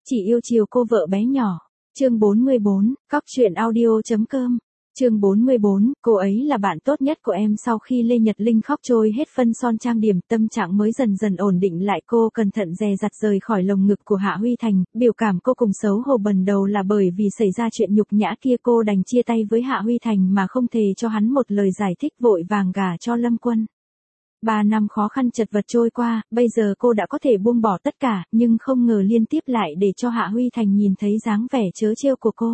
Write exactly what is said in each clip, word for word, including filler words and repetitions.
Chỉ yêu chiều cô vợ bé nhỏ. Chương bốn mươi bốn, cóc truyện audio.com. Chương bốn mươi bốn, cô ấy là bạn tốt nhất của em. Sau khi Lê Nhật Linh khóc trôi hết phân son trang điểm, tâm trạng mới dần dần ổn định lại, cô cẩn thận dè dặt rời khỏi lồng ngực của Hạ Huy Thành. Biểu cảm cô cùng xấu hổ bần đầu là bởi vì xảy ra chuyện nhục nhã kia, cô đành chia tay với Hạ Huy Thành mà không thề cho hắn một lời giải thích, vội vàng gả cho Lâm Quân. Ba năm khó khăn chật vật trôi qua, bây giờ cô đã có thể buông bỏ tất cả, nhưng không ngờ liên tiếp lại để cho Hạ Huy Thành nhìn thấy dáng vẻ trớ trêu của cô.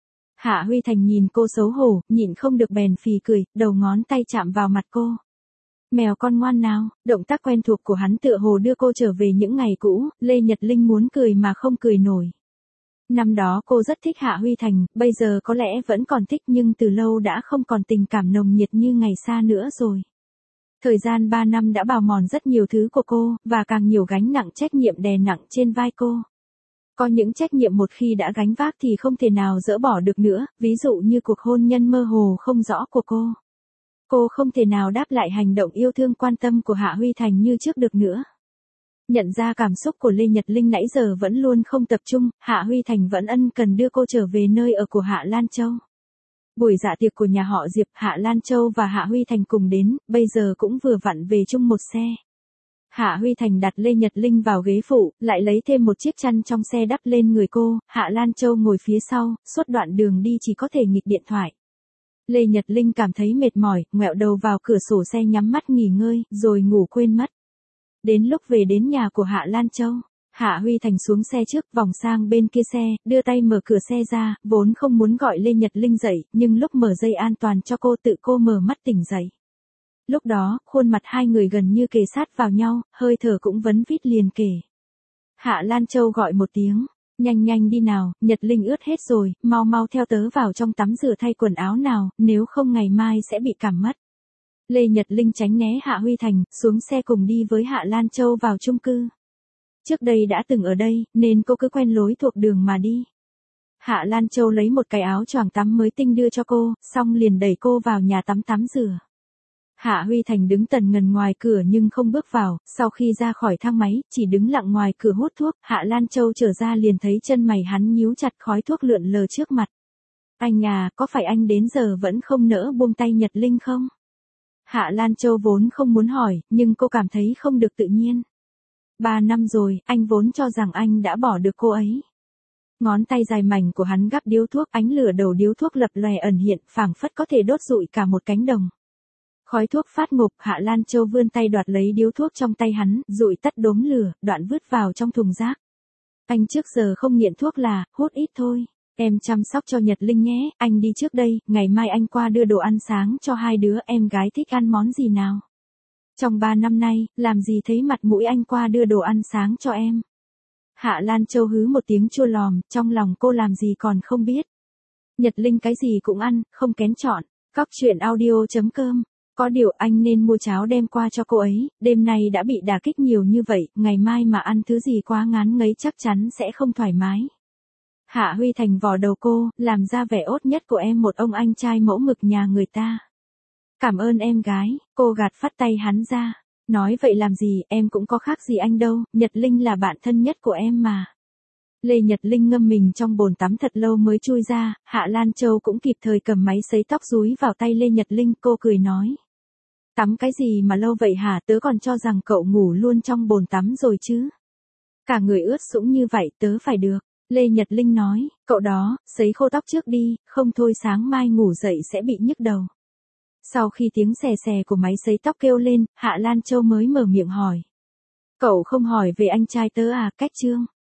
Hạ Huy Thành nhìn cô xấu hổ, nhịn không được bèn phì cười, đầu ngón tay chạm vào mặt cô. Mèo con ngoan nào, động tác quen thuộc của hắn tựa hồ đưa cô trở về những ngày cũ. Lê Nhật Linh muốn cười mà không cười nổi. Năm đó cô rất thích Hạ Huy Thành, bây giờ có lẽ vẫn còn thích nhưng từ lâu đã không còn tình cảm nồng nhiệt như ngày xa nữa rồi. Thời gian ba năm đã bào mòn rất nhiều thứ của cô, và càng nhiều gánh nặng trách nhiệm đè nặng trên vai cô. Có những trách nhiệm một khi đã gánh vác thì không thể nào dỡ bỏ được nữa, ví dụ như cuộc hôn nhân mơ hồ không rõ của cô. Cô không thể nào đáp lại hành động yêu thương quan tâm của Hạ Huy Thành như trước được nữa. Nhận ra cảm xúc của Lê Nhật Linh nãy giờ vẫn luôn không tập trung, Hạ Huy Thành vẫn ân cần đưa cô trở về nơi ở của Hạ Lan Châu. Buổi dạ tiệc của nhà họ Diệp, Hạ Lan Châu và Hạ Huy Thành cùng đến, bây giờ cũng vừa vặn về chung một xe. Hạ Huy Thành đặt Lê Nhật Linh vào ghế phụ, lại lấy thêm một chiếc chăn trong xe đắp lên người cô. Hạ Lan Châu ngồi phía sau, suốt đoạn đường đi chỉ có thể nghịch điện thoại. Lê Nhật Linh cảm thấy mệt mỏi, ngoẹo đầu vào cửa sổ xe nhắm mắt nghỉ ngơi, rồi ngủ quên mất. Đến lúc về đến nhà của Hạ Lan Châu, Hạ Huy Thành xuống xe trước, vòng sang bên kia xe, đưa tay mở cửa xe ra, vốn không muốn gọi Lê Nhật Linh dậy, nhưng lúc mở dây an toàn cho cô, tự cô mở mắt tỉnh dậy. Lúc đó, khuôn mặt hai người gần như kề sát vào nhau, hơi thở cũng vấn vít liền kề. Hạ Lan Châu gọi một tiếng, nhanh nhanh đi nào, Nhật Linh ướt hết rồi, mau mau theo tớ vào trong tắm rửa thay quần áo nào, nếu không ngày mai sẽ bị cảm mất. Lê Nhật Linh tránh né Hạ Huy Thành, xuống xe cùng đi với Hạ Lan Châu vào chung cư. Trước đây đã từng ở đây, nên cô cứ quen lối thuộc đường mà đi. Hạ Lan Châu lấy một cái áo choàng tắm mới tinh đưa cho cô, xong liền đẩy cô vào nhà tắm tắm rửa. Hạ Huy Thành đứng tần ngần ngoài cửa nhưng không bước vào, sau khi ra khỏi thang máy, chỉ đứng lặng ngoài cửa hút thuốc. Hạ Lan Châu trở ra liền thấy chân mày hắn nhíu chặt, khói thuốc lượn lờ trước mặt. Anh à, có phải anh đến giờ vẫn không nỡ buông tay Nhật Linh không? Hạ Lan Châu vốn không muốn hỏi, nhưng cô cảm thấy không được tự nhiên. Ba năm rồi, anh vốn cho rằng anh đã bỏ được cô ấy. Ngón tay dài mảnh của hắn gắp điếu thuốc, ánh lửa đầu điếu thuốc lập lòe ẩn hiện, phảng phất có thể đốt rụi cả một cánh đồng. Khói thuốc phát ngục, Hạ Lan Châu vươn tay đoạt lấy điếu thuốc trong tay hắn, dụi tắt đốm lửa, đoạn vứt vào trong thùng rác. Anh trước giờ không nghiện thuốc là, hút ít thôi. Em chăm sóc cho Nhật Linh nhé, anh đi trước đây, ngày mai anh qua đưa đồ ăn sáng cho hai đứa. Em gái thích ăn món gì nào? Trong ba năm nay, làm gì thấy mặt mũi anh qua đưa đồ ăn sáng cho em? Hạ Lan Châu hứ một tiếng chua lòm, trong lòng cô làm gì còn không biết. Nhật Linh cái gì cũng ăn, không kén chọn. Cóc truyện audio.com. Có điều anh nên mua cháo đem qua cho cô ấy, đêm nay đã bị đả kích nhiều như vậy, ngày mai mà ăn thứ gì quá ngán ngấy chắc chắn sẽ không thoải mái. Hạ Huy Thành vò đầu cô, làm ra vẻ ốt nhất của em một ông anh trai mẫu mực nhà người ta. Cảm ơn em gái, cô gạt phát tay hắn ra. Nói vậy làm gì, em cũng có khác gì anh đâu, Nhật Linh là bạn thân nhất của em mà. Lê Nhật Linh ngâm mình trong bồn tắm thật lâu mới chui ra, Hạ Lan Châu cũng kịp thời cầm máy sấy tóc dúi vào tay Lê Nhật Linh, cô cười nói. Tắm cái gì mà lâu vậy hả, tớ còn cho rằng cậu ngủ luôn trong bồn tắm rồi chứ. Cả người ướt sũng như vậy, tớ phải được. Lê Nhật Linh nói, cậu đó, sấy khô tóc trước đi, không thôi sáng mai ngủ dậy sẽ bị nhức đầu. Sau khi tiếng xè xè của máy sấy tóc kêu lên, Hạ Lan Châu mới mở miệng hỏi. Cậu không hỏi về anh trai tớ à, Cách Trương?